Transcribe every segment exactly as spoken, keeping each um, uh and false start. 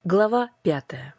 Глава пятая.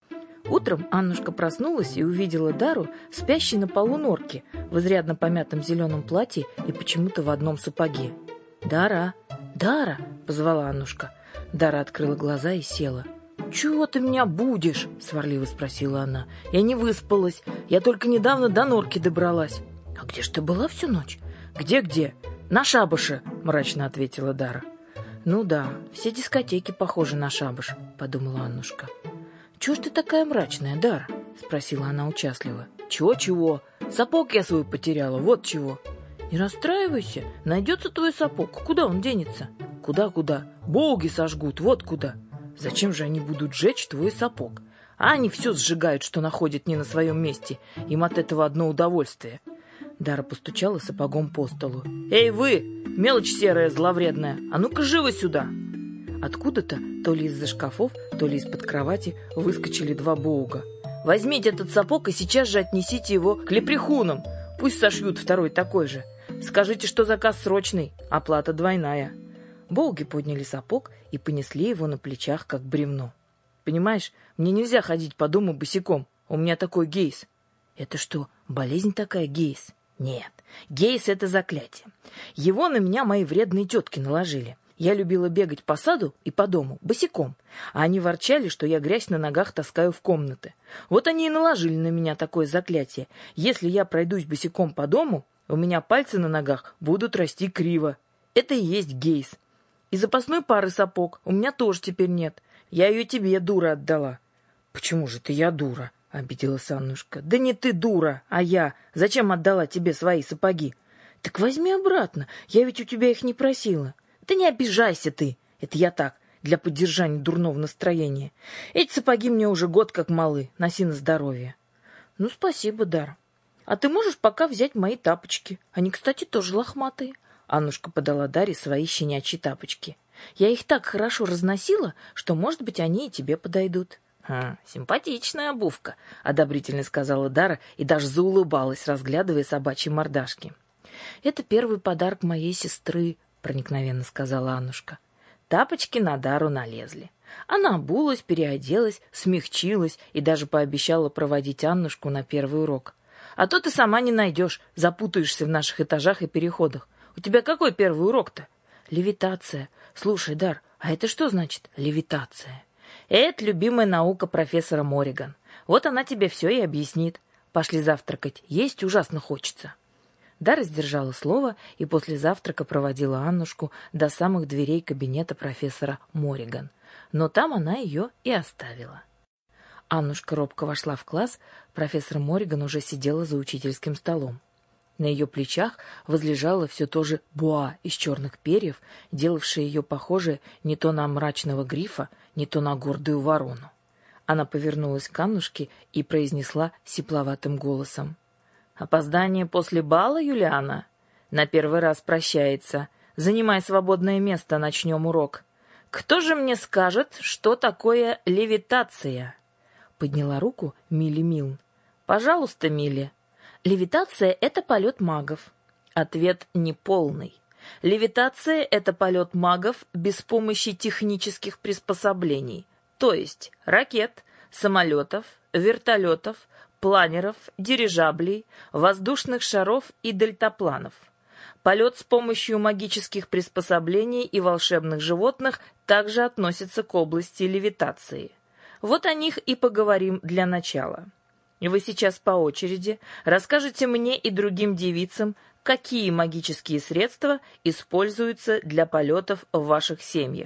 Утром Аннушка проснулась и увидела Дару, спящей на полу норки, в изрядно помятом зеленом платье и почему-то в одном сапоге. «Дара! Дара!» — позвала Аннушка. Дара открыла глаза и села. «Чего ты меня будешь?» — сварливо спросила она. «Я не выспалась. Я только недавно до норки добралась». «А где ж ты была всю ночь?» «Где-где? На шабаше!» — мрачно ответила Дара. «Ну да, все дискотеки похожи на шабаш», — подумала Аннушка. «Чего ж ты такая мрачная, Дара?» — спросила она участливо. «Чего-чего? Сапог я свой потеряла, вот чего». «Не расстраивайся, найдется твой сапог. Куда он денется?» «Куда-куда? Боги сожгут, вот куда». «Зачем же они будут сжечь твой сапог? А они все сжигают, что находят не на своем месте. Им от этого одно удовольствие». Дара постучала сапогом по столу. «Эй вы, мелочь серая, зловредная, а ну-ка живо сюда!» Откуда-то, то ли из-за шкафов, то ли из-под кровати, выскочили два боуга. «Возьмите этот сапог и сейчас же отнесите его к лепрехунам. Пусть сошьют второй такой же. Скажите, что заказ срочный, оплата двойная». Боуги подняли сапог и понесли его на плечах, как бревно. «Понимаешь, мне нельзя ходить по дому босиком. У меня такой гейс». «Это что, болезнь такая, гейс?» «Нет, гейс — это заклятие. Его на меня мои вредные тетки наложили. Я любила бегать по саду и по дому, босиком, а они ворчали, что я грязь на ногах таскаю в комнаты. Вот они и наложили на меня такое заклятие. Если я пройдусь босиком по дому, у меня пальцы на ногах будут расти криво. Это и есть гейс. И запасной пары сапог у меня тоже теперь нет. Я ее тебе, дура, отдала». «Почему же ты я дура?» — обиделась Аннушка. «Да не ты дура, а я. Зачем отдала тебе свои сапоги?» «Так возьми обратно, я ведь у тебя их не просила». «Да не обижайся ты, это я так, для поддержания дурного настроения. Эти сапоги мне уже год как малы, носи на здоровье». «Ну, спасибо, Дар. А ты можешь пока взять мои тапочки? Они, кстати, тоже лохматые». Аннушка подала Даре свои щенячьи тапочки. «Я их так хорошо разносила, что, может быть, они и тебе подойдут». «Хм, симпатичная обувка», — одобрительно сказала Дара и даже заулыбалась, разглядывая собачьи мордашки. «Это первый подарок моей сестры», — проникновенно сказала Аннушка. Тапочки на Дару налезли. Она обулась, переоделась, смягчилась и даже пообещала проводить Аннушку на первый урок. «А то ты сама не найдешь, запутаешься в наших этажах и переходах. У тебя какой первый урок-то?» «Левитация. Слушай, Дар, а это что значит левитация?» «Это любимая наука профессора Морриган. Вот она тебе все и объяснит. Пошли завтракать, есть ужасно хочется». Дара сдержала слово и после завтрака проводила Аннушку до самых дверей кабинета профессора Морриган. Но там она ее и оставила. Аннушка робко вошла в класс, профессор Морриган уже сидела за учительским столом. На ее плечах возлежало все то же буа из черных перьев, делавшее ее похожей не то на мрачного грифа, не то на гордую ворону. Она повернулась к Аннушке и произнесла сипловатым голосом. «Опоздание после бала, Юлиана? На первый раз прощается. Занимай свободное место, начнем урок. Кто же мне скажет, что такое левитация?» Подняла руку Милли Милн. «Пожалуйста, Милли». «Левитация — это полет магов». Ответ неполный. Левитация — это полет магов без помощи технических приспособлений, то есть ракет, самолетов, вертолетов, планеров, дирижаблей, воздушных шаров и дельтапланов. Полет с помощью магических приспособлений и волшебных животных также относится к области левитации. Вот о них и поговорим для начала. И вы сейчас по очереди расскажете мне и другим девицам, какие магические средства используются для полетов в ваших семьях.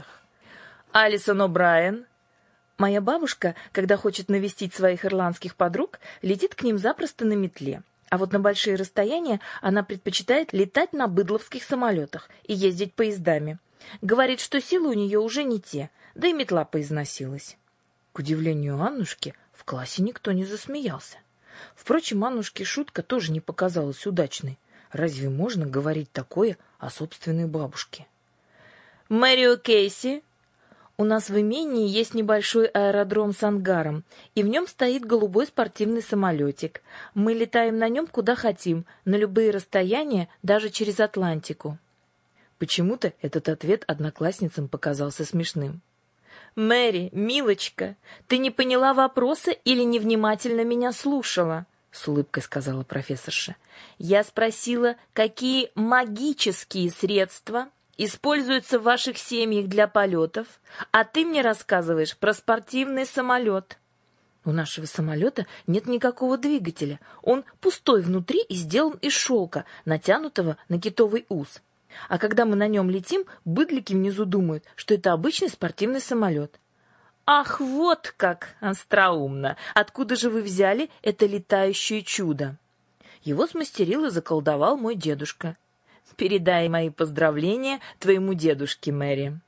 Алисон О'Брайен. Моя бабушка, когда хочет навестить своих ирландских подруг, летит к ним запросто на метле. А вот на большие расстояния она предпочитает летать на быдловских самолетах и ездить поездами. Говорит, что силы у нее уже не те, да и метла поизносилась. К удивлению Аннушки, в классе никто не засмеялся. Впрочем, Аннушке шутка тоже не показалась удачной. Разве можно говорить такое о собственной бабушке? Мэрио Кейси. У нас в имении есть небольшой аэродром с ангаром, и в нем стоит голубой спортивный самолетик. Мы летаем на нем куда хотим, на любые расстояния, даже через Атлантику. Почему-то этот ответ одноклассницам показался смешным. Мэри, милочка, ты не поняла вопроса или невнимательно меня слушала? С улыбкой сказала профессорша. Я спросила, какие магические средства используются в ваших семьях для полетов, а ты мне рассказываешь про спортивный самолет. У нашего самолета нет никакого двигателя. Он пустой внутри и сделан из шелка, натянутого на китовый ус. А когда мы на нем летим, быдлики внизу думают, что это обычный спортивный самолет. Ах, вот как остроумно! Откуда же вы взяли это летающее чудо? Его смастерил и заколдовал мой дедушка. Передай мои поздравления твоему дедушке, Мэри.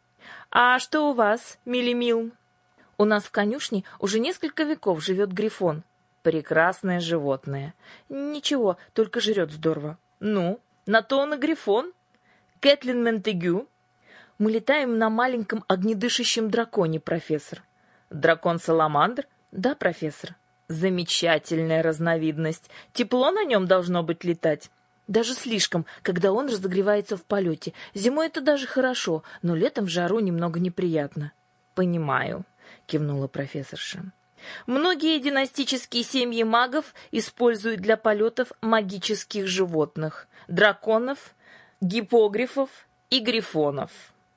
А что у вас, Милли-Милл? У нас в конюшне уже несколько веков живет грифон. Прекрасное животное. Ничего, только жрет здорово. Ну, на то он и грифон. Кэтлин Монтегю. Мы летаем на маленьком огнедышащем драконе, профессор. Дракон-саламандр? Да, профессор. Замечательная разновидность. Тепло на нем должно быть летать. Даже слишком, когда он разогревается в полете. Зимой это даже хорошо, но летом в жару немного неприятно. Понимаю, кивнула профессорша. Многие династические семьи магов используют для полетов магических животных. Драконов, гиппогрифов и грифонов.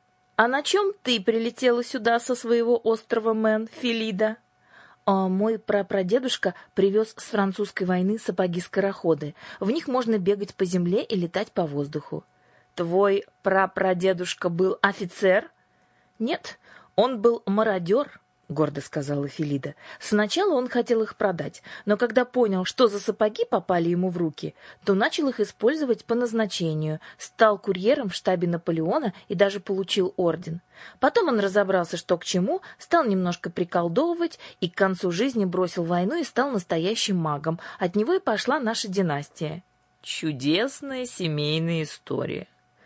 А на чем ты прилетела сюда со своего острова Мэн, Филида? А мой прапрадедушка привез с французской войны сапоги-скороходы. В них можно бегать по земле и летать по воздуху. Твой прапрадедушка был офицер? Нет, он был мародер, гордо сказала Филида. Сначала он хотел их продать, но когда понял, что за сапоги попали ему в руки, то начал их использовать по назначению, стал курьером в штабе Наполеона и даже получил орден. Потом он разобрался, что к чему, стал немножко приколдовывать и к концу жизни бросил войну и стал настоящим магом. От него и пошла наша династия. Чудесная семейная история.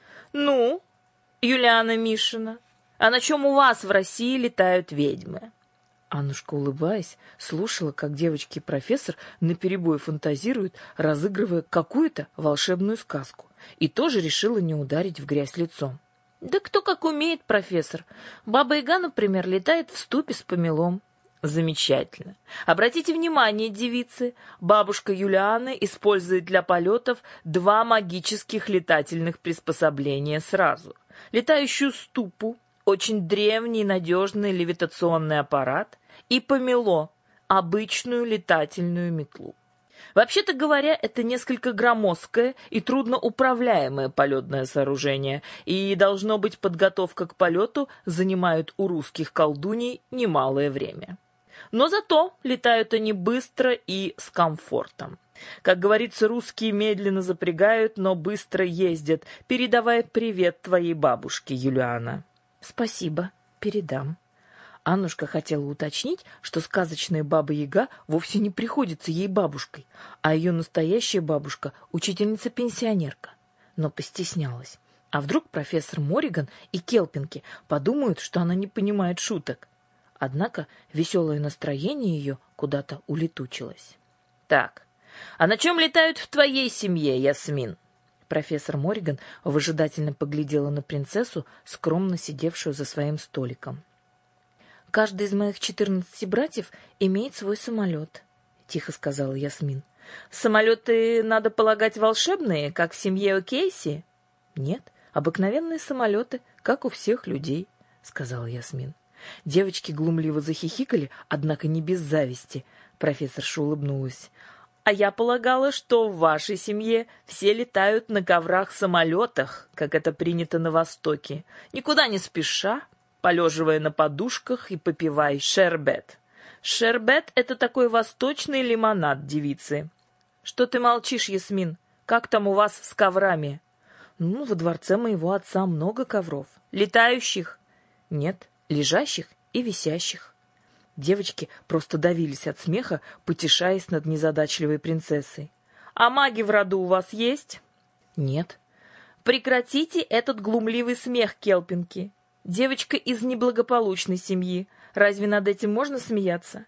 Ну, Юлиана Мишина, а на чем у вас в России летают ведьмы? Аннушка, улыбаясь, слушала, как девочки и профессор наперебой фантазируют, разыгрывая какую-то волшебную сказку, и тоже решила не ударить в грязь лицом. Да кто как умеет, профессор. Баба-Яга, например, летает в ступе с помелом. Замечательно. Обратите внимание, девицы, бабушка Юлиана использует для полетов два магических летательных приспособления сразу. Летающую ступу, очень древний и надежный левитационный аппарат, и помело, обычную летательную метлу. Вообще-то говоря, это несколько громоздкое и трудноуправляемое полетное сооружение, и, должно быть, подготовка к полету занимает у русских колдуней немалое время. Но зато летают они быстро и с комфортом. Как говорится, русские медленно запрягают, но быстро ездят, передавая привет твоей бабушке, Юлиана. Спасибо, передам. Аннушка хотела уточнить, что сказочная Баба-Яга вовсе не приходится ей бабушкой, а ее настоящая бабушка — учительница-пенсионерка. Но постеснялась. А вдруг профессор Морриган и Келпинки подумают, что она не понимает шуток? Однако веселое настроение ее куда-то улетучилось. Так, а на чем летают в твоей семье, Ясмин? Профессор Морриган выжидательно поглядела на принцессу, скромно сидевшую за своим столиком. «Каждый из моих четырнадцати братьев имеет свой самолет», — тихо сказала Ясмин. «Самолеты, надо полагать, волшебные, как в семье О'Кейси?» «Нет, обыкновенные самолеты, как у всех людей», — сказала Ясмин. Девочки глумливо захихикали, однако не без зависти. Профессорша улыбнулась. «А я полагала, что в вашей семье все летают на коврах-самолетах, как это принято на Востоке, никуда не спеша, полеживая на подушках и попивая шербет. Шербет — это такой восточный лимонад, девицы. Что ты молчишь, Ясмин? Как там у вас с коврами?» «Ну, во дворце моего отца много ковров. Летающих?» «Нет, лежащих и висящих». Девочки просто давились от смеха, потешаясь над незадачливой принцессой. «А маги в роду у вас есть?» «Нет». «Прекратите этот глумливый смех, Келпинки. Девочка из неблагополучной семьи. Разве над этим можно смеяться?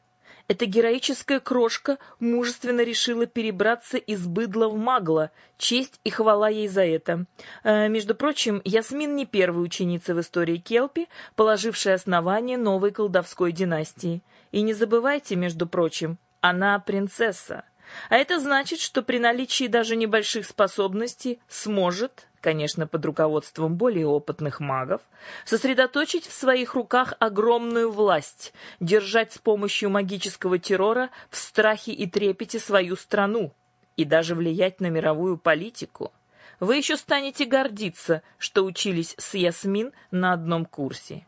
Эта героическая крошка мужественно решила перебраться из быдла в магло. Честь и хвала ей за это. Э, между прочим, Ясмин не первая ученица в истории Келпи, положившая основание новой колдовской династии. И не забывайте, между прочим, она принцесса. А это значит, что при наличии даже небольших способностей сможет, конечно, под руководством более опытных магов, сосредоточить в своих руках огромную власть, держать с помощью магического террора в страхе и трепете свою страну и даже влиять на мировую политику. Вы еще станете гордиться, что учились с Ясмин на одном курсе.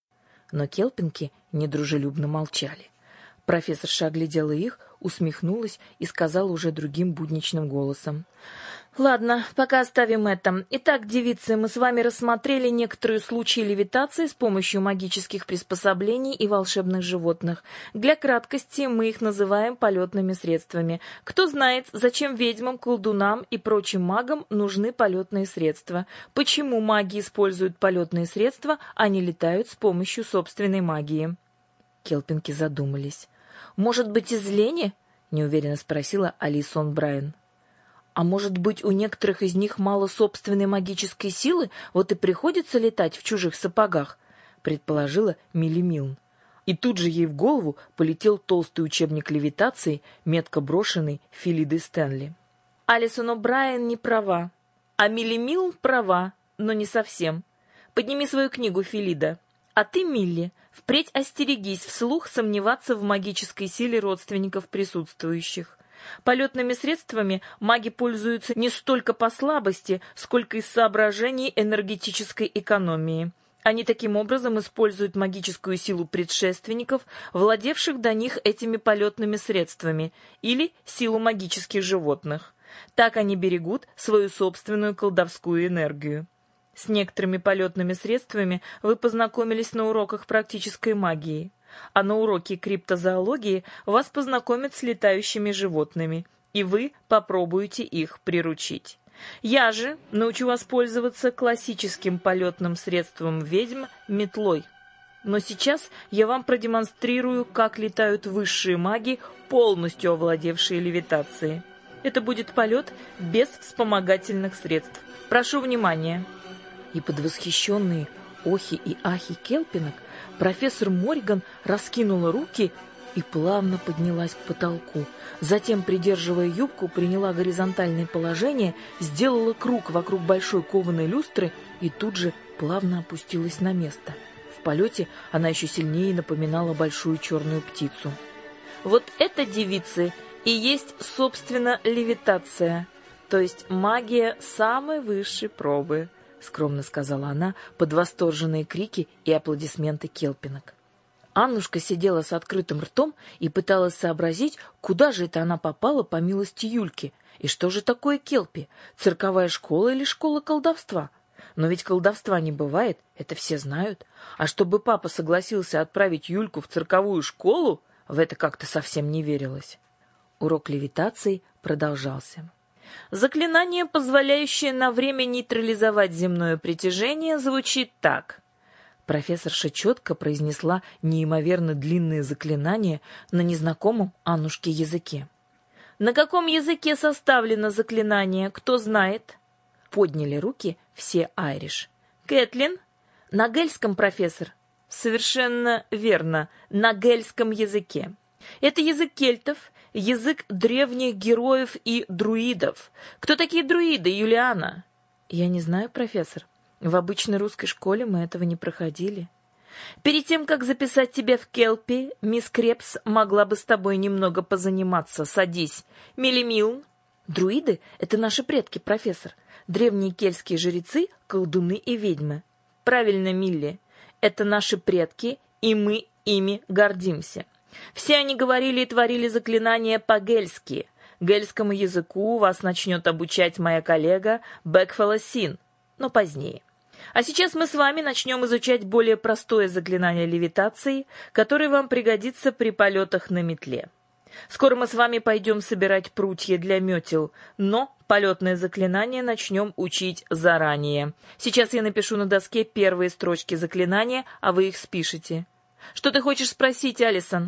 Но келпинки недружелюбно молчали. Профессорша оглядела их, усмехнулась и сказала уже другим будничным голосом. «Ладно, пока оставим это. Итак, девицы, мы с вами рассмотрели некоторые случаи левитации с помощью магических приспособлений и волшебных животных. Для краткости мы их называем полетными средствами. Кто знает, зачем ведьмам, колдунам и прочим магам нужны полетные средства? Почему маги используют полетные средства, а не летают с помощью собственной магии?» Келпинки задумались. «Может быть, из лени?» — неуверенно спросила Алисон Брайан. «А может быть, у некоторых из них мало собственной магической силы, вот и приходится летать в чужих сапогах?» — предположила Милли Милн. И тут же ей в голову полетел толстый учебник левитации, метко брошенный Филидой Стэнли. «Алисон О'Брайен не права, а Милли Милн права, но не совсем. Подними свою книгу, Филида. А ты, Милли, впредь остерегись вслух сомневаться в магической силе родственников присутствующих. Полетными средствами маги пользуются не столько по слабости, сколько из соображений энергетической экономии. Они таким образом используют магическую силу предшественников, владевших до них этими полетными средствами, или силу магических животных. Так они берегут свою собственную колдовскую энергию. С некоторыми полетными средствами вы познакомились на уроках практической магии, а на уроке криптозоологии вас познакомят с летающими животными, и вы попробуете их приручить. Я же научу вас пользоваться классическим полетным средством ведьм — метлой. Но сейчас я вам продемонстрирую, как летают высшие маги, полностью овладевшие левитацией. Это будет полет без вспомогательных средств. Прошу внимания». И под восхищенные охи и ахи келпинок профессор Морриган раскинула руки и плавно поднялась к потолку. Затем, придерживая юбку, приняла горизонтальное положение, сделала круг вокруг большой кованой люстры и тут же плавно опустилась на место. В полете она еще сильнее напоминала большую черную птицу. Вот это, девицы, и есть, собственно, левитация, то есть магия самой высшей пробы, — скромно сказала она под восторженные крики и аплодисменты келпинок. Аннушка сидела с открытым ртом и пыталась сообразить, куда же это она попала по милости Юльки, и что же такое келпи, цирковая школа или школа колдовства? Но ведь колдовства не бывает, это все знают. А чтобы папа согласился отправить Юльку в цирковую школу, в это как-то совсем не верилось. Урок левитации продолжался. Заклинание, позволяющее на время нейтрализовать земное притяжение, звучит так. Профессорша четко произнесла неимоверно длинные заклинания на незнакомом Аннушке языке. «На каком языке составлено заклинание, кто знает?» Подняли руки все айриш. «Кэтлин?» «На гельском, профессор». «Совершенно верно, на гельском языке. Это язык кельтов, язык древних героев и друидов. Кто такие друиды, Юлиана?» «Я не знаю, профессор. В обычной русской школе мы этого не проходили». «Перед тем, как записать тебя в Келпи, мисс Крепс могла бы с тобой немного позаниматься. Садись. Милли Милн». «Друиды — это наши предки, профессор. Древние кельтские жрецы, колдуны и ведьмы». «Правильно, Милли. Это наши предки, и мы ими гордимся. Все они говорили и творили заклинания по-гельски. Гельскому языку вас начнет обучать моя коллега Бекфелла Син, но позднее. А сейчас мы с вами начнем изучать более простое заклинание левитации, которое вам пригодится при полетах на метле. Скоро мы с вами пойдем собирать прутья для метел, но полетное заклинание начнем учить заранее. Сейчас я напишу на доске первые строчки заклинания, а вы их спишете. Что ты хочешь спросить, Алисон?»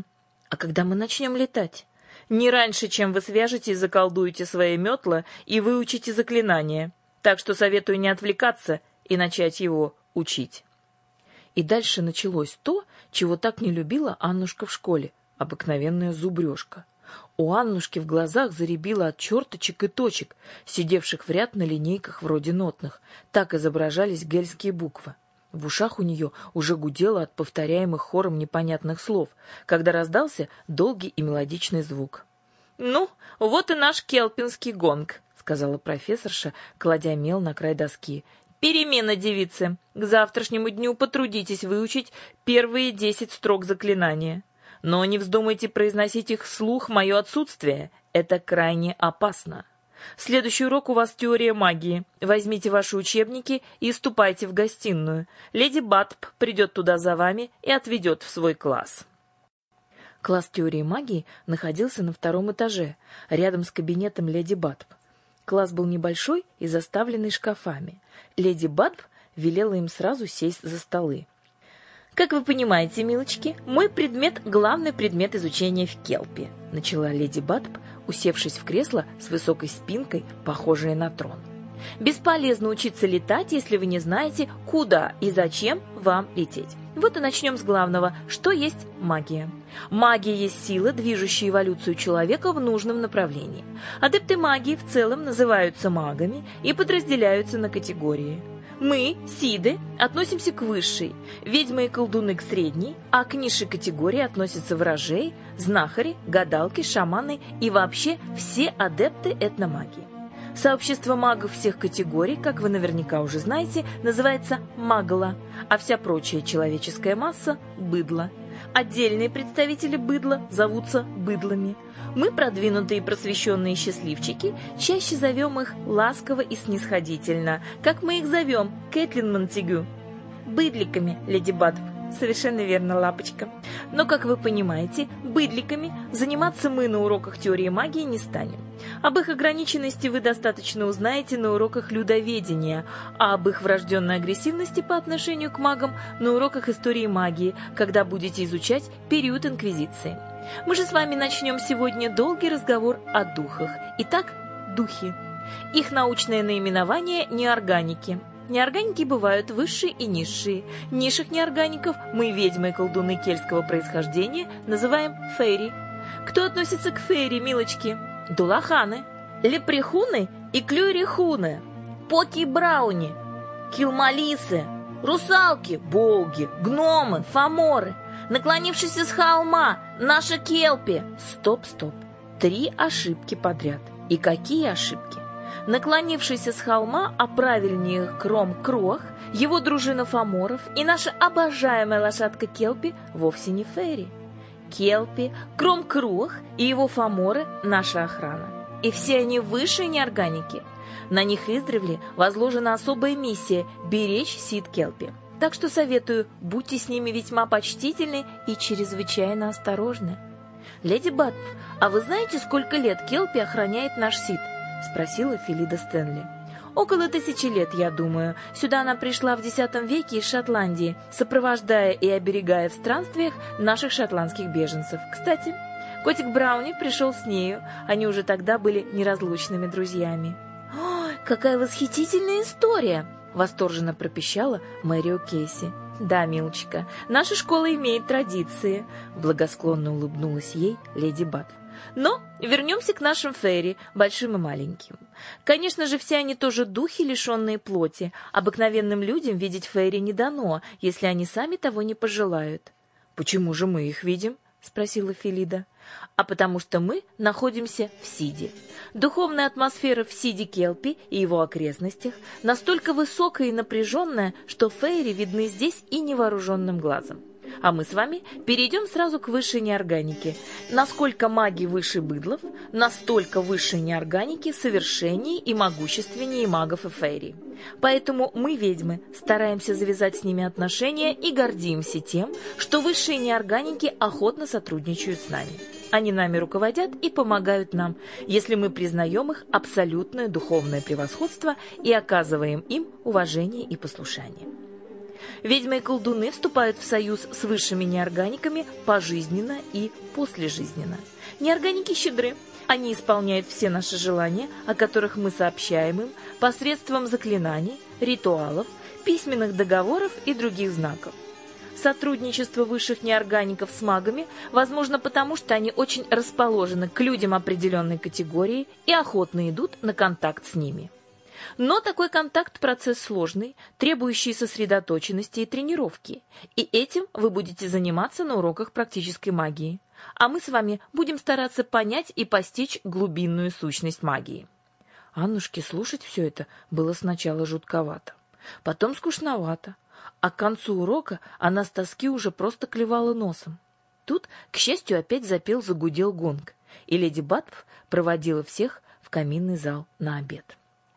А когда мы начнем летать? Не раньше, чем вы свяжете и заколдуете свои метла и выучите заклинание. Так что советую не отвлекаться и начать его учить. И дальше началось то, чего так не любила Аннушка в школе — обыкновенная зубрежка. У Аннушки в глазах заребило от черточек и точек, сидевших в ряд на линейках вроде нотных. Так изображались гельские буквы. В ушах у нее уже гудело от повторяемых хором непонятных слов, когда раздался долгий и мелодичный звук. «Ну, вот и наш келпинский гонг», — сказала профессорша, кладя мел на край доски. «Перемена, девицы. К завтрашнему дню потрудитесь выучить первые десять строк заклинания. Но не вздумайте произносить их вслух в мое отсутствие. Это крайне опасно. Следующий урок у вас теория магии. Возьмите ваши учебники и ступайте в гостиную. Леди Батп придет туда за вами и отведет в свой класс». Класс теории магии находился на втором этаже, рядом с кабинетом леди Батп. Класс был небольшой и заставленный шкафами. Леди Батп велела им сразу сесть за столы. «Как вы понимаете, милочки, мой предмет — главный предмет изучения в Келпе», — начала леди Батп, усевшись в кресло с высокой спинкой, похожей на трон. «Бесполезно учиться летать, если вы не знаете, куда и зачем вам лететь. Вот и начнем с главного. Что есть магия? Магия есть сила, движущая эволюцию человека в нужном направлении. Адепты магии в целом называются магами и подразделяются на категории. Мы, сиды, относимся к высшей, ведьмы и колдуны к средней, а к низшей категории относятся ворожеи, знахари, гадалки, шаманы и вообще все адепты этномагии. Сообщество магов всех категорий, как вы наверняка уже знаете, называется магла, а вся прочая человеческая масса – быдло. Отдельные представители быдла зовутся быдлами. Мы, продвинутые и просвещенные счастливчики, чаще зовем их ласково и снисходительно, как мы их зовем, Кэтлин Монтегю. Быдликами, леди Батп. Совершенно верно, лапочка. Но, как вы понимаете, быдликами заниматься мы на уроках теории магии не станем. Об их ограниченности вы достаточно узнаете на уроках людоведения, а об их врожденной агрессивности по отношению к магам на уроках истории магии, когда будете изучать период Инквизиции. Мы же с вами начнем сегодня долгий разговор о духах. Итак, духи. Их научное наименование – неорганики. Неорганики бывают высшие и низшие. Низших неоргаников мы, ведьмы и колдуны кельтского происхождения, называем фейри. Кто относится к фейри, милочки? Дулаханы, лепрехуны и клюрихуны, поки-брауни, килмалисы, русалки, боуги, гномы, фаморы, наклонившиеся с холма, наша Келпи. Стоп, стоп. Три ошибки подряд. И какие ошибки? Наклонившийся с холма, а правильнее Кром-Крох, его дружина фаморов и наша обожаемая лошадка Келпи вовсе не фейри. Келпи, Кром-Крох и его фаморы – наша охрана. И все они высшие неорганики. На них издревле возложена особая миссия – беречь сид Келпи. Так что советую, будьте с ними весьма почтительны и чрезвычайно осторожны. Леди Батп, а вы знаете, сколько лет Келпи охраняет наш сид? — спросила Филида Стэнли. «Около тысячи лет, я думаю. Сюда она пришла в десятом веке из Шотландии, сопровождая и оберегая в странствиях наших шотландских беженцев. Кстати, котик Брауни пришел с нею. Они уже тогда были неразлучными друзьями». «Ой, какая восхитительная история!» — восторженно пропищала Мэрио Кейси. «Да, милочка, наша школа имеет традиции», — благосклонно улыбнулась ей леди Батп. Но вернемся к нашим фейри, большим и маленьким. Конечно же, все они тоже духи, лишенные плоти. Обыкновенным людям видеть фейри не дано, если они сами того не пожелают. «Почему же мы их видим?» — спросила Филида. «А потому что мы находимся в Сиде. Духовная атмосфера в Сиде Келпи и его окрестностях настолько высокая и напряженная, что фейри видны здесь и невооруженным глазом. А мы с вами перейдем сразу к высшей неорганике. Насколько маги выше быдлов, настолько высшие неорганики совершеннее и могущественнее магов и фейри. Поэтому мы, ведьмы, стараемся завязать с ними отношения и гордимся тем, что высшие неорганики охотно сотрудничают с нами. Они нами руководят и помогают нам, если мы признаем их абсолютное духовное превосходство и оказываем им уважение и послушание. Ведьмы и колдуны вступают в союз с высшими неорганиками пожизненно и послежизненно. Неорганики щедры. Они исполняют все наши желания, о которых мы сообщаем им, посредством заклинаний, ритуалов, письменных договоров и других знаков. Сотрудничество высших неоргаников с магами возможно потому, что они очень расположены к людям определенной категории и охотно идут на контакт с ними. Но такой контакт – процесс сложный, требующий сосредоточенности и тренировки, и этим вы будете заниматься на уроках практической магии. А мы с вами будем стараться понять и постичь глубинную сущность магии. Аннушке слушать все это было сначала жутковато, потом скучновато, а к концу урока она с тоски уже просто клевала носом. Тут, к счастью, опять запел, загудел гонг, и леди Батф проводила всех в каминный зал на обед.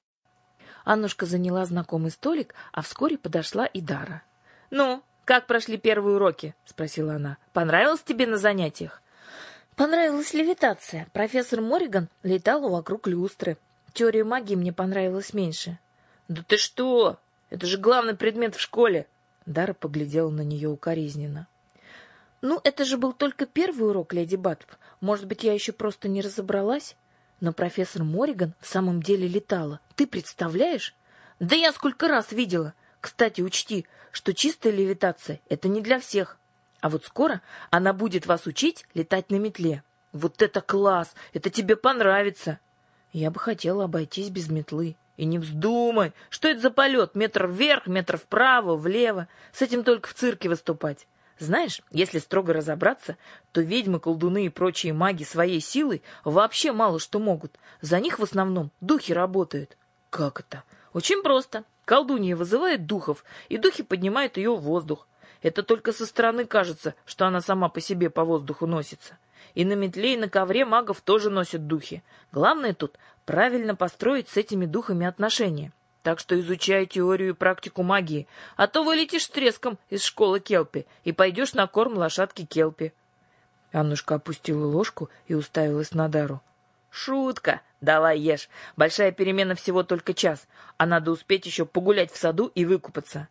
Аннушка заняла знакомый столик, а вскоре подошла и Дара. «Ну, как прошли первые уроки?» — спросила она. «Понравилось тебе на занятиях?» «Понравилась левитация. Профессор Морриган летала вокруг люстры. Теория магии мне понравилась меньше». «Да ты что? Это же главный предмет в школе!» Дара поглядела на нее укоризненно. «Ну, это же был только первый урок, леди Батф. Может быть, я еще просто не разобралась? Но профессор Морриган в самом деле летала. Ты представляешь? Да я сколько раз видела. Кстати, учти, что чистая левитация — это не для всех. А вот скоро она будет вас учить летать на метле. Вот это класс! Это тебе понравится!» Я бы хотела обойтись без метлы. И не вздумай! Что это за полет? Метр вверх, метр вправо, влево. С этим только в цирке выступать. Знаешь, если строго разобраться, то ведьмы, колдуны и прочие маги своей силой вообще мало что могут. За них в основном духи работают. Как это? Очень просто. Колдунья вызывает духов, и духи поднимают ее в воздух. Это только со стороны кажется, что она сама по себе по воздуху носится. И на метле, и на ковре магов тоже носят духи. Главное тут правильно построить с этими духами отношения. Так что изучай теорию и практику магии, а то вылетишь с треском из школы Келпи и пойдешь на корм лошадки Келпи. Аннушка опустила ложку и уставилась на Дару. «Шутка! Давай ешь. Большая перемена всего только час, а надо успеть еще погулять в саду и выкупаться».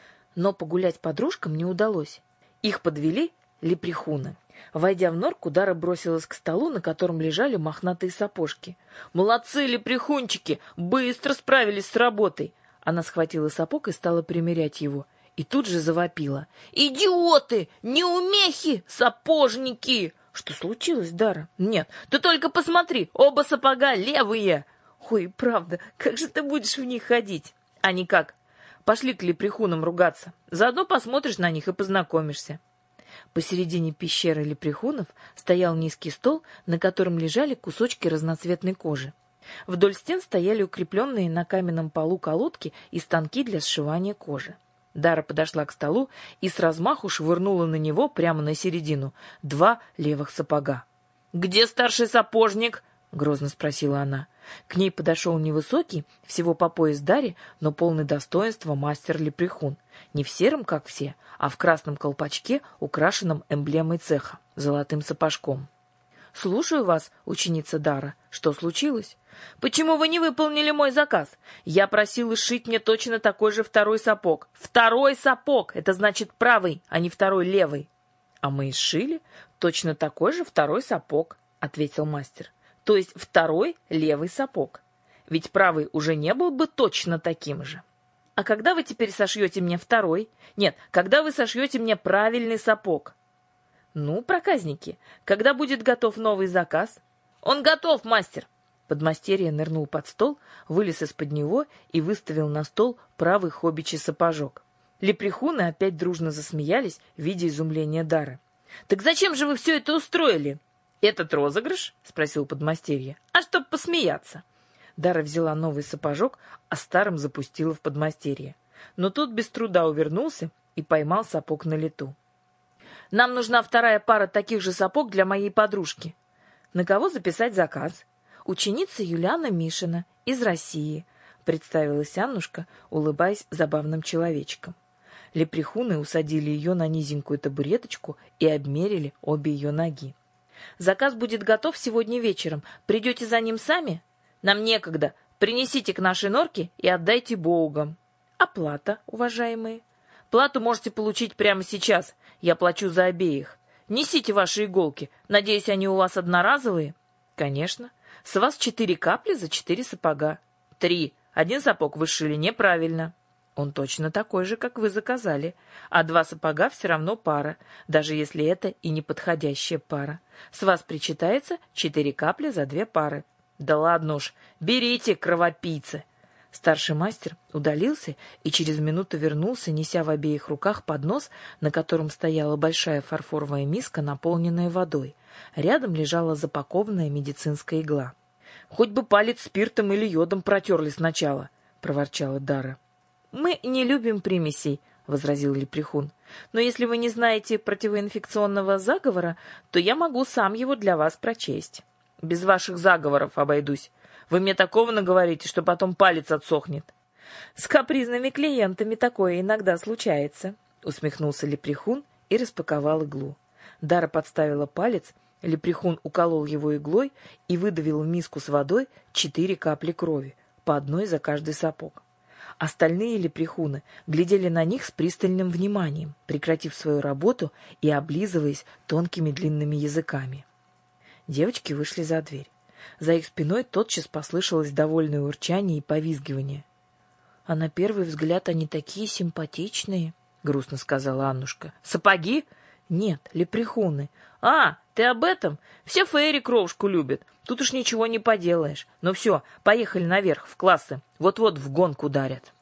Но погулять подружкам не удалось. Их подвели лепрехуны. Войдя в норку, Дара бросилась к столу, на котором лежали мохнатые сапожки. «Молодцы, лепрехунчики! Быстро справились с работой!» Она схватила сапог и стала примерять его. И тут же завопила. «Идиоты! Неумехи! Сапожники!» «Что случилось, Дара?» «Нет, ты только посмотри! Оба сапога левые!» «Ой, правда, как же ты будешь в них ходить?» «А никак! Пошли к лепрехунам ругаться. Заодно посмотришь на них и познакомишься». Посередине пещеры лепрехунов стоял низкий стол, на котором лежали кусочки разноцветной кожи. Вдоль стен стояли укрепленные на каменном полу колодки и станки для сшивания кожи. Дара подошла к столу и с размаху швырнула на него прямо на середину два левых сапога. «Где старший сапожник?» — грозно спросила она. К ней подошел невысокий, всего по пояс Даре, но полный достоинства мастер-лепрехун. Не в сером, как все, а в красном колпачке, украшенном эмблемой цеха, золотым сапожком. «Слушаю вас, ученица Дара. Что случилось? Почему вы не выполнили мой заказ? Я просила сшить мне точно такой же второй сапог. Второй сапог! Это значит правый, а не второй левый». «А мы и сшили точно такой же второй сапог», — ответил мастер. «То есть второй левый сапог. Ведь правый уже не был бы точно таким же». «А когда вы теперь сошьете мне второй? Нет, когда вы сошьете мне правильный сапог?» «Ну, проказники, когда будет готов новый заказ?» «Он готов, мастер!» Подмастерье нырнул под стол, вылез из-под него и выставил на стол правый хоббичий сапожок. Лепрехуны опять дружно засмеялись, видя изумление Дары. «Так зачем же вы все это устроили?» «Этот розыгрыш?» — спросил подмастерье. «А чтоб посмеяться». Дара взяла новый сапожок, а старым запустила в подмастерье. Но тот без труда увернулся и поймал сапог на лету. «Нам нужна вторая пара таких же сапог для моей подружки. На кого записать заказ?» «Ученица Юлиана Мишина из России», — представилась Аннушка, улыбаясь забавным человечком. Лепрехуны усадили ее на низенькую табуреточку и обмерили обе ее ноги. «Заказ будет готов сегодня вечером. Придете за ним сами?» «Нам некогда. Принесите к нашей норке и отдайте боугам». «Оплата, уважаемые?» Плату можете получить прямо сейчас. Я плачу за обеих. Несите ваши иголки. Надеюсь, они у вас одноразовые? Конечно. С вас четыре капли за четыре сапога. Три. Один сапог вы сшили неправильно. Он точно такой же, как вы заказали. А два сапога все равно пара, даже если это и неподходящая пара. С вас причитается четыре капли за две пары. Да ладно уж, берите, кровопийцы. Старший мастер удалился и через минуту вернулся, неся в обеих руках поднос, на котором стояла большая фарфоровая миска, наполненная водой. Рядом лежала запакованная медицинская игла. «Хоть бы палец спиртом или йодом протерли сначала», — проворчала Дара. «Мы не любим примесей», — возразил Лепрехун. «Но если вы не знаете противоинфекционного заговора, то я могу сам его для вас прочесть. Без ваших заговоров обойдусь. Вы мне такого наговорите, что потом палец отсохнет». «С капризными клиентами такое иногда случается», — усмехнулся Лепрехун и распаковал иглу. Дара подставила палец, Лепрехун уколол его иглой и выдавил в миску с водой четыре капли крови, по одной за каждый сапог. Остальные лепрехуны глядели на них с пристальным вниманием, прекратив свою работу и облизываясь тонкими длинными языками. Девочки вышли за дверь. За их спиной тотчас послышалось довольное урчание и повизгивание. — А на первый взгляд они такие симпатичные, — грустно сказала Аннушка. — Сапоги? — Нет, лепрехуны. — А, ты об этом? Все фейри кровушку любят. Тут уж ничего не поделаешь. Ну все, поехали наверх, в классы. Вот-вот в гонку ударят.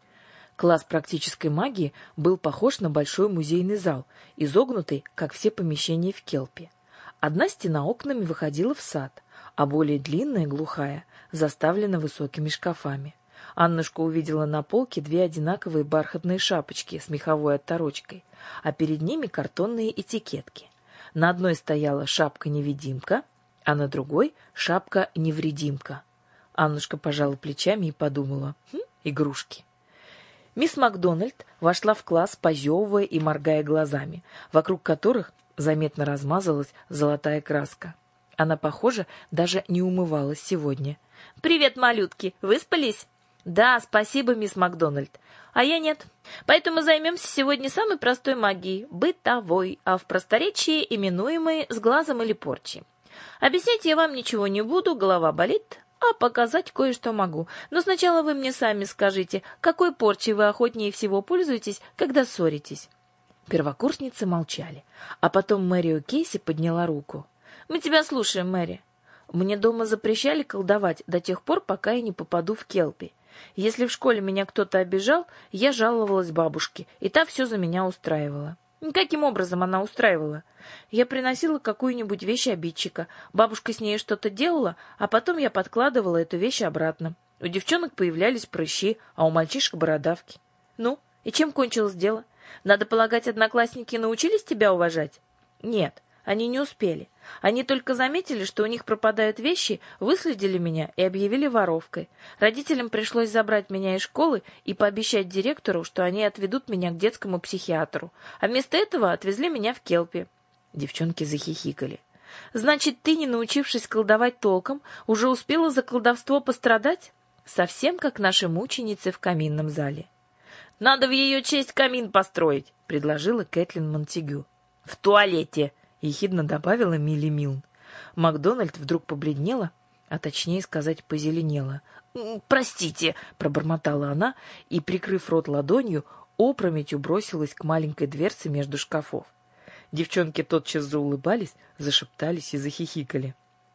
Класс практической магии был похож на большой музейный зал, изогнутый, как все помещения в Келпе. Одна стена окнами выходила в сад, а более длинная, глухая, заставлена высокими шкафами. Аннушка увидела на полке две одинаковые бархатные шапочки с меховой отторочкой, а перед ними картонные этикетки. На одной стояла шапка-невидимка, а на другой — шапка-невредимка. Аннушка пожала плечами и подумала: хм, игрушки. Мисс Макдональд вошла в класс, позевывая и моргая глазами, вокруг которых заметно размазалась золотая краска. Она, похоже, даже не умывалась сегодня. «Привет, малютки! Выспались?» «Да, спасибо, мисс Макдональд. А я нет. Поэтому займемся сегодня самой простой магией, бытовой, а в просторечии именуемой с глазом или порчей. Объяснять я вам ничего не буду, голова болит, а показать кое-что могу. Но сначала вы мне сами скажите, какой порчей вы охотнее всего пользуетесь, когда ссоритесь?» Первокурсницы молчали, а потом Мэрио Кейси подняла руку. «Мы тебя слушаем, Мэри. Мне дома запрещали колдовать до тех пор, пока я не попаду в Келпи. Если в школе меня кто-то обижал, я жаловалась бабушке, и та все за меня устраивала». Каким образом она устраивала? Я приносила какую-нибудь вещь обидчика, бабушка с ней что-то делала, а потом я подкладывала эту вещь обратно. У девчонок появлялись прыщи, а у мальчишек бородавки. Ну, и чем кончилось дело? Надо полагать, одноклассники научились тебя уважать? Нет, они не успели. Они только заметили, что у них пропадают вещи, выследили меня и объявили воровкой. Родителям пришлось забрать меня из школы и пообещать директору, что они отведут меня к детскому психиатру. А вместо этого отвезли меня в Келпи. Девчонки захихикали. «Значит, ты, не научившись колдовать толком, уже успела за колдовство пострадать?» Совсем как наши мученицы в каминном зале. «Надо в ее честь камин построить», — предложила Кэтлин Монтегю. «В туалете», — ехидно добавила Милли Милн. Макдональд вдруг побледнела, а точнее сказать, позеленела. «Простите», — пробормотала она и, прикрыв рот ладонью, опрометью бросилась к маленькой дверце между шкафов. Девчонки тотчас заулыбались, зашептались и захихикали.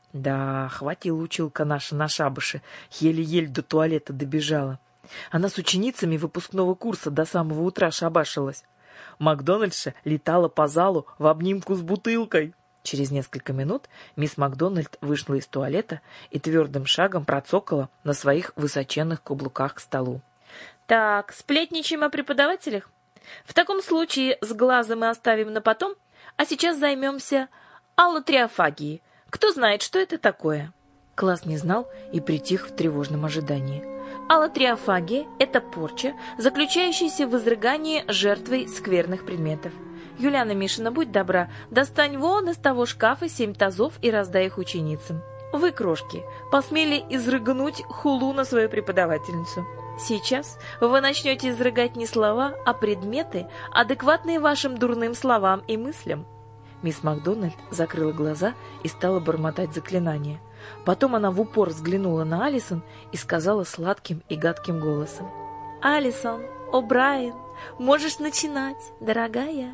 Да, хватила училка наша на шабаше, еле-еле до туалета добежала. Она с ученицами выпускного курса до самого утра шабашилась. Макдональдша летала по залу в обнимку с бутылкой. Через несколько минут мисс Макдональд вышла из туалета и твердым шагом процокала на своих высоченных каблуках к столу. «Так, сплетничаем о преподавателях? В таком случае с глазом мы оставим на потом, а сейчас займемся аллотриофагией. Кто знает, что это такое?» Класс не знал и притих в тревожном ожидании. Аллотриофагия – это порча, заключающаяся в изрыгании жертвой скверных предметов. Юлиана Мишина, будь добра, достань вон из того шкафа семь тазов и раздай их ученицам. Вы, крошки, посмели изрыгнуть хулу на свою преподавательницу. Сейчас вы начнете изрыгать не слова, а предметы, адекватные вашим дурным словам и мыслям. Мисс Макдональд закрыла глаза и стала бормотать заклинание. Потом она в упор взглянула на Алисон и сказала сладким и гадким голосом: «Алисон, О'Брайен, можешь начинать, дорогая».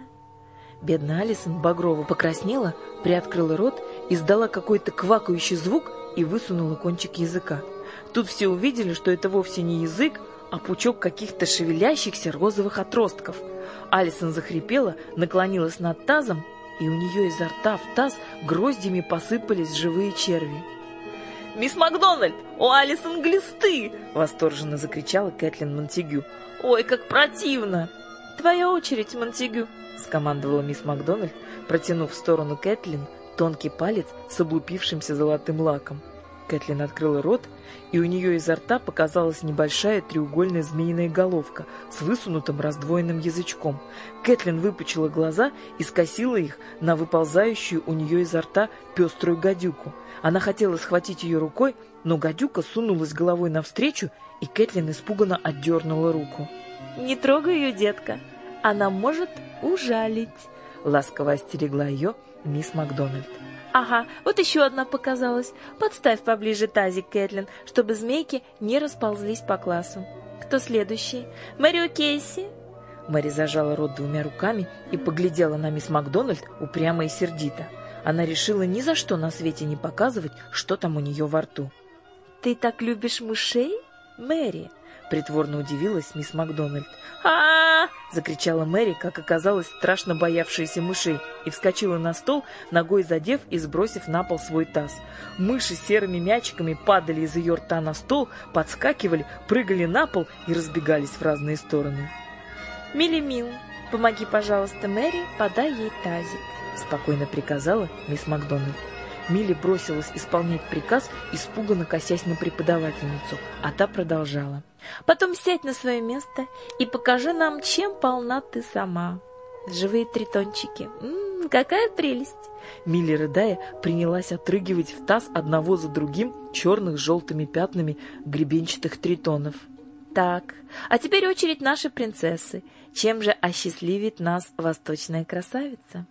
Бедная Алисон багрово покраснела, приоткрыла рот, издала какой-то квакающий звук и высунула кончик языка. Тут все увидели, что это вовсе не язык, а пучок каких-то шевелящихся розовых отростков. Алисон захрипела, наклонилась над тазом, и у нее изо рта в таз гроздями посыпались живые черви. «Мисс Макдональд, у Алисон глисты!» — восторженно закричала Кэтлин Монтегю. «Ой, как противно!» «Твоя очередь, Монтегю!» — скомандовала мисс Макдональд, протянув в сторону Кэтлин тонкий палец с облупившимся золотым лаком. Кэтлин открыла рот, и у нее изо рта показалась небольшая треугольная змеиная головка с высунутым раздвоенным язычком. Кэтлин выпучила глаза и скосила их на выползающую у нее изо рта пеструю гадюку. Она хотела схватить ее рукой, но гадюка сунулась головой навстречу, и Кэтлин испуганно отдернула руку. «Не трогай ее, детка, она может ужалить», — ласково остерегла ее мисс Макдональд. «Ага, вот еще одна показалась. Подставь поближе тазик, Кэтлин, чтобы змейки не расползлись по классу. Кто следующий? Мэри О'Кейси?» Мэри зажала рот двумя руками и поглядела на мисс Макдональд упрямо и сердито. Она решила ни за что на свете не показывать, что там у нее во рту. «Ты так любишь мышей, Мэри?» — притворно удивилась мисс Макдональд. а, -а, -а закричала Мэри, как оказалось, страшно боявшаяся мышей, и вскочила на стол, ногой задев и сбросив на пол свой таз. Мыши серыми мячиками падали из ее рта на стол, подскакивали, прыгали на пол и разбегались в разные стороны. «Милли-мил, помоги, пожалуйста, Мэри, подай ей тазик», — спокойно приказала мисс Макдональд. Милли бросилась исполнять приказ, испуганно косясь на преподавательницу, а та продолжала. «Потом сядь на свое место и покажи нам, чем полна ты сама. Живые тритончики. М-м, какая прелесть!» Милли, рыдая, принялась отрыгивать в таз одного за другим черных с желтыми пятнами гребенчатых тритонов. «Так, а теперь очередь нашей принцессы. Чем же осчастливит нас восточная красавица?»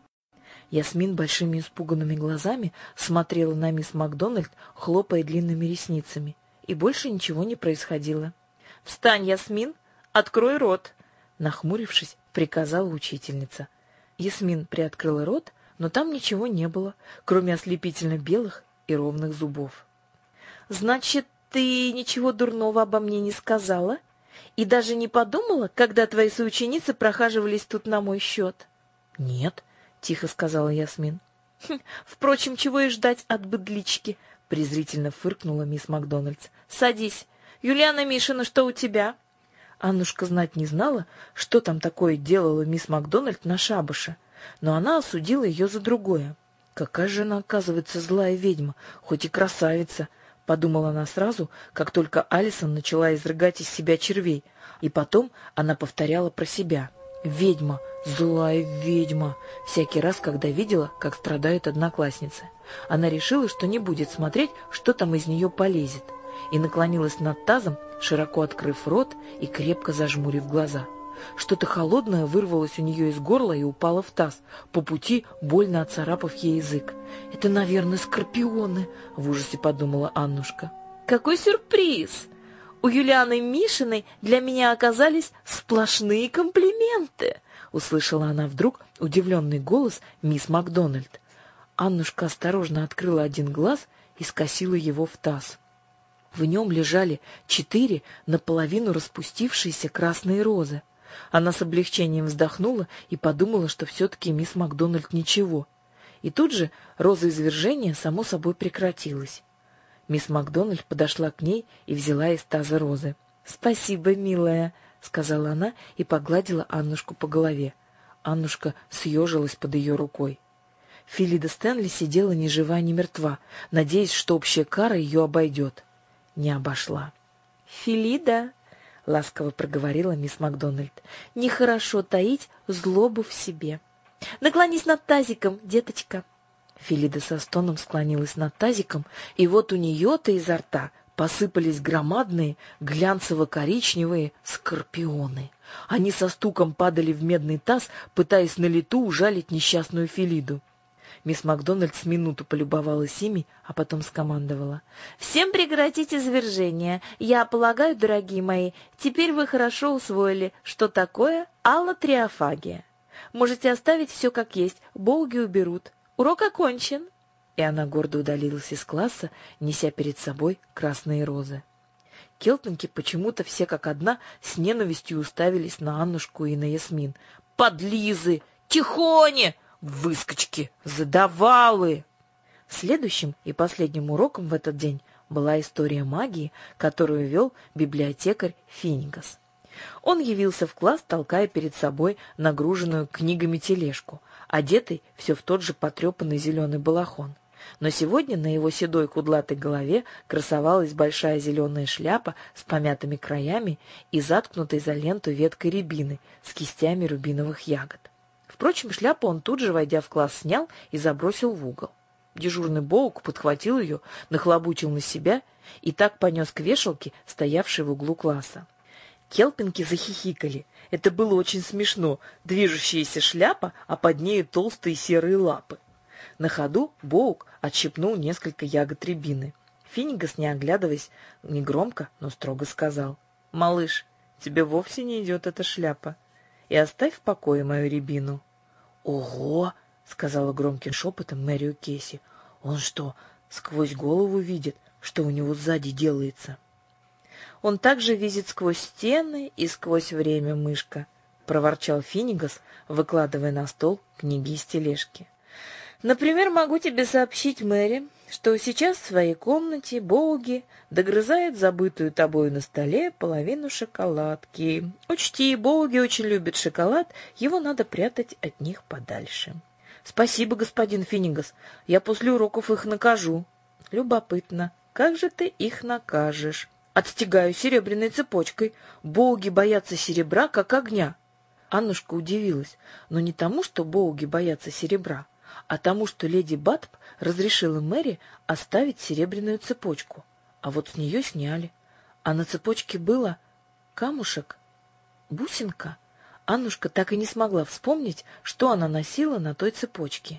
Ясмин большими испуганными глазами смотрела на мисс Макдональд, хлопая длинными ресницами, и больше ничего не происходило. «Встань, Ясмин, открой рот!» Нахмурившись, приказала учительница. Ясмин приоткрыла рот, но там ничего не было, кроме ослепительно белых и ровных зубов. «Значит, ты ничего дурного обо мне не сказала? И даже не подумала, когда твои соученицы прохаживались тут на мой счет?» «Нет», — тихо сказала Ясмин. «Хм, впрочем, чего и ждать от быдлички», — презрительно фыркнула мисс Макдональдс. «Садись. Юлиана Мишина, что у тебя?» Аннушка знать не знала, что там такое делала мисс Макдональд на шабаше, но она осудила ее за другое. «Какая же она, оказывается, злая ведьма, хоть и красавица», — подумала она сразу, как только Алисон начала изрыгать из себя червей, и потом она повторяла про себя: «Ведьма, злая ведьма», всякий раз, когда видела, как страдают одноклассницы. Она решила, что не будет смотреть, что там из нее полезет, и наклонилась над тазом, широко открыв рот и крепко зажмурив глаза. Что-то холодное вырвалось у нее из горла и упало в таз, по пути больно оцарапав ей язык. «Это, наверное, скорпионы», — в ужасе подумала Аннушка. «Какой сюрприз! У Юлианы Мишиной для меня оказались сплошные комплименты!» — услышала она вдруг удивленный голос мисс Макдональд. Аннушка осторожно открыла один глаз и скосила его в таз. В нем лежали четыре наполовину распустившиеся красные розы. Она с облегчением вздохнула и подумала, что все-таки мисс Макдональд ничего. И тут же розоизвержение само собой прекратилось. Мисс Макдональд подошла к ней и взяла из таза розы. «Спасибо, милая», — сказала она и погладила Аннушку по голове. Аннушка съежилась под ее рукой. Филида Стэнли сидела ни жива, ни мертва, надеясь, что общая кара ее обойдет. Не обошла. «Филида», — ласково проговорила мисс Макдональд, — «нехорошо таить злобу в себе. Наклонись над тазиком, деточка». Филида со стоном склонилась над тазиком, и вот у нее-то изо рта посыпались громадные глянцево-коричневые скорпионы. Они со стуком падали в медный таз, пытаясь на лету ужалить несчастную Фелиду. Мисс Макдональд с минуту полюбовалась ими, а потом скомандовала: «Всем прекратить извержение. Я полагаю, дорогие мои, теперь вы хорошо усвоили, что такое аллотриофагия. Можете оставить все как есть, боуги уберут. Урок окончен». И она гордо удалилась из класса, неся перед собой красные розы. Келпинки почему-то все как одна с ненавистью уставились на Аннушку и на Ясмин. «Подлизы! Тихони! Выскочки! Задавалы!» Следующим и последним уроком в этот день была история магии, которую вел библиотекарь Финингас. Он явился в класс, толкая перед собой нагруженную книгами тележку, одетый все в тот же потрепанный зеленый балахон. Но сегодня на его седой кудлатой голове красовалась большая зеленая шляпа с помятыми краями и заткнутой за ленту веткой рябины с кистями рубиновых ягод. Впрочем, шляпу он тут же, войдя в класс, снял и забросил в угол. Дежурный Боук подхватил ее, нахлобучил на себя и так понес к вешалке, стоявшей в углу класса. Келпинки захихикали. Это было очень смешно. Движущаяся шляпа, а под ней толстые серые лапы. На ходу Боук отщипнул несколько ягод рябины. Финингас, не оглядываясь, негромко, но строго сказал: «Малыш, тебе вовсе не идет эта шляпа. И оставь в покое мою рябину». «Ого!» — сказала громким шепотом Мэрию Кейси. «Он что, сквозь голову видит, что у него сзади делается?» «Он также видит сквозь стены и сквозь время, мышка», — проворчал Финингас, выкладывая на стол книги из тележки. «Например, могу тебе сообщить, Мэри, что сейчас в своей комнате Боуги догрызает забытую тобою на столе половину шоколадки. Учти, Боуги очень любят шоколад, его надо прятать от них подальше». «Спасибо, господин Финингас, я после уроков их накажу». «Любопытно, как же ты их накажешь?» «Отстегаю серебряной цепочкой. Боуги боятся серебра, как огня». Аннушка удивилась, но не тому, что Боуги боятся серебра, а тому, что леди Батб разрешила Мэри оставить серебряную цепочку, а вот с нее сняли. А на цепочке было камушек, бусинка. Аннушка так и не смогла вспомнить, что она носила на той цепочке.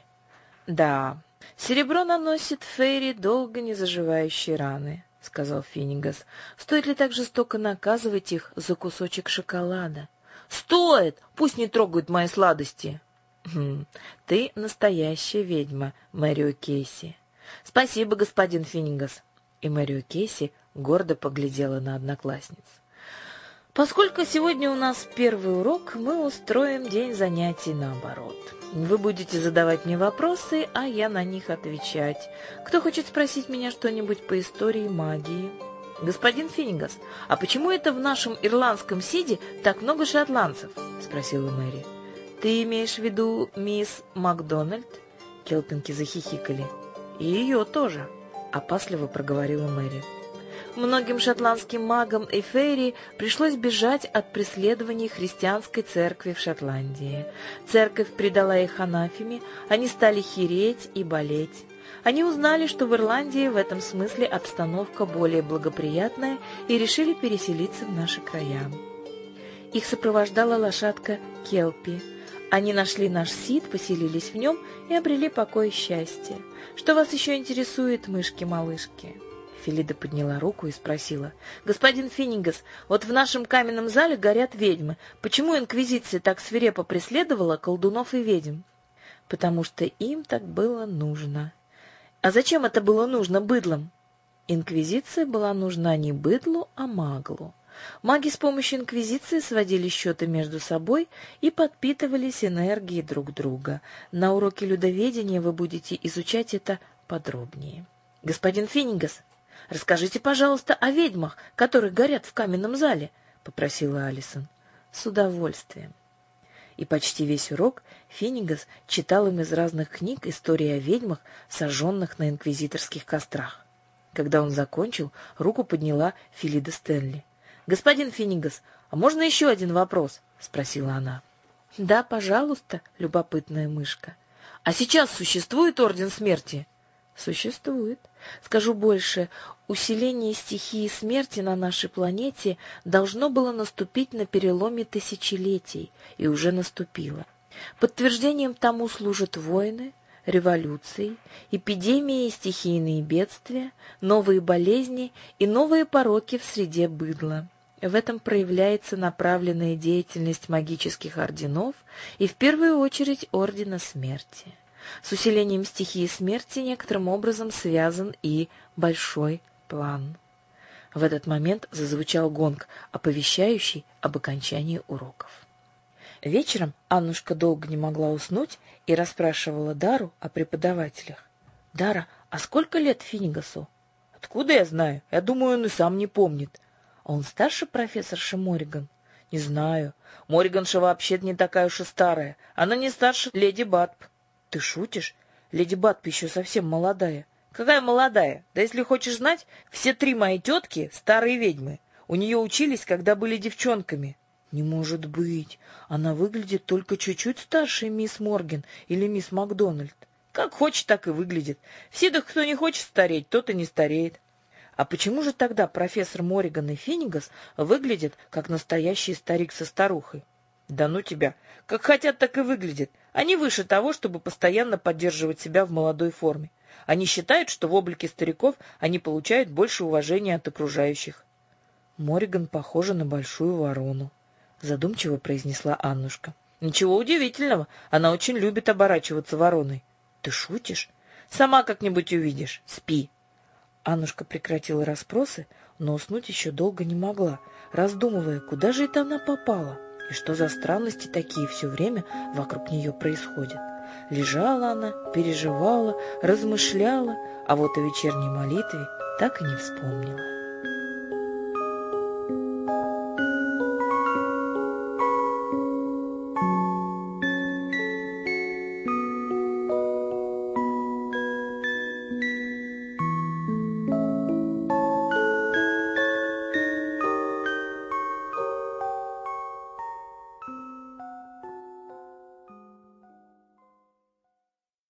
«Да, серебро наносит Фейри долго не заживающие раны», — сказал Финингас. «Стоит ли так жестоко наказывать их за кусочек шоколада?» «Стоит! Пусть не трогают мои сладости!» Хм, «Ты настоящая ведьма, Мэрио Кейси». «Спасибо, господин Финингас». И Мэрио Кейси гордо поглядела на одноклассниц. «Поскольку сегодня у нас первый урок, мы устроим день занятий наоборот. Вы будете задавать мне вопросы, а я на них отвечать. Кто хочет спросить меня что-нибудь по истории магии?» «Господин Финингас, а почему это в нашем ирландском сиде так много шотландцев?» — спросила Мэри. «Ты имеешь в виду мисс Макдональд?» Келпинки захихикали. «И ее тоже», — опасливо проговорила Мэри. «Многим шотландским магам и фейри пришлось бежать от преследований христианской церкви в Шотландии. Церковь предала их анафеме, они стали хереть и болеть. Они узнали, что в Ирландии в этом смысле обстановка более благоприятная, и решили переселиться в наши края. Их сопровождала лошадка Келпи. Они нашли наш сид, поселились в нем и обрели покой и счастье. Что вас еще интересует, мышки-малышки?» Фелида подняла руку и спросила: «Господин Финингас, вот в нашем каменном зале горят ведьмы. Почему инквизиция так свирепо преследовала колдунов и ведьм?» «Потому что им так было нужно». «А зачем это было нужно быдлам?» «Инквизиция была нужна не быдлу, а маглу. Маги с помощью инквизиции сводили счеты между собой и подпитывались энергией друг друга. На уроке людоведения вы будете изучать это подробнее». «Господин Финингас, расскажите, пожалуйста, о ведьмах, которые горят в каменном зале», — попросила Алисон. «С удовольствием». И почти весь урок Финингас читал им из разных книг истории о ведьмах, сожженных на инквизиторских кострах. Когда он закончил, руку подняла Фелида Стэнли. «Господин Финингас, а можно еще один вопрос?» — спросила она. «Да, пожалуйста, любопытная мышка. А сейчас существует Орден Смерти?» Существует. Скажу больше, усиление стихии смерти на нашей планете должно было наступить на переломе тысячелетий, и уже наступило. Подтверждением тому служат войны, революции, эпидемии и стихийные бедствия, новые болезни и новые пороки в среде быдла. В этом проявляется направленная деятельность магических орденов и в первую очередь Ордена Смерти. С усилением стихии смерти некоторым образом связан и большой план. В этот момент зазвучал гонг, оповещающий об окончании уроков. Вечером Аннушка долго не могла уснуть и расспрашивала Дару о преподавателях. «Дара, а сколько лет Финигасу?» «Откуда я знаю? Я думаю, он и сам не помнит». «А он старше профессорши Морриган?» «Не знаю. Морриганша вообще-то не такая уж и старая. Она не старше леди Батп». «Ты шутишь? Леди Батп еще совсем молодая». «Какая молодая? Да если хочешь знать, все три мои тетки — старые ведьмы. У нее учились, когда были девчонками». «Не может быть. Она выглядит только чуть-чуть старше мисс Морган или мисс Макдональд». «Как хочет, так и выглядит. Всегда, кто не хочет стареть, тот и не стареет». «А почему же тогда профессор Морриган и Финигас выглядят, как настоящий старик со старухой?» «Да ну тебя! Как хотят, так и выглядят. Они выше того, чтобы постоянно поддерживать себя в молодой форме. Они считают, что в облике стариков они получают больше уважения от окружающих». «Морриган похожа на большую ворону», — задумчиво произнесла Аннушка. «Ничего удивительного. Она очень любит оборачиваться вороной». «Ты шутишь? Сама как-нибудь увидишь. Спи». Аннушка прекратила расспросы, но уснуть еще долго не могла, раздумывая, куда же это она попала и что за странности такие все время вокруг нее происходят. Лежала она, переживала, размышляла, а вот о вечерней молитве так и не вспомнила.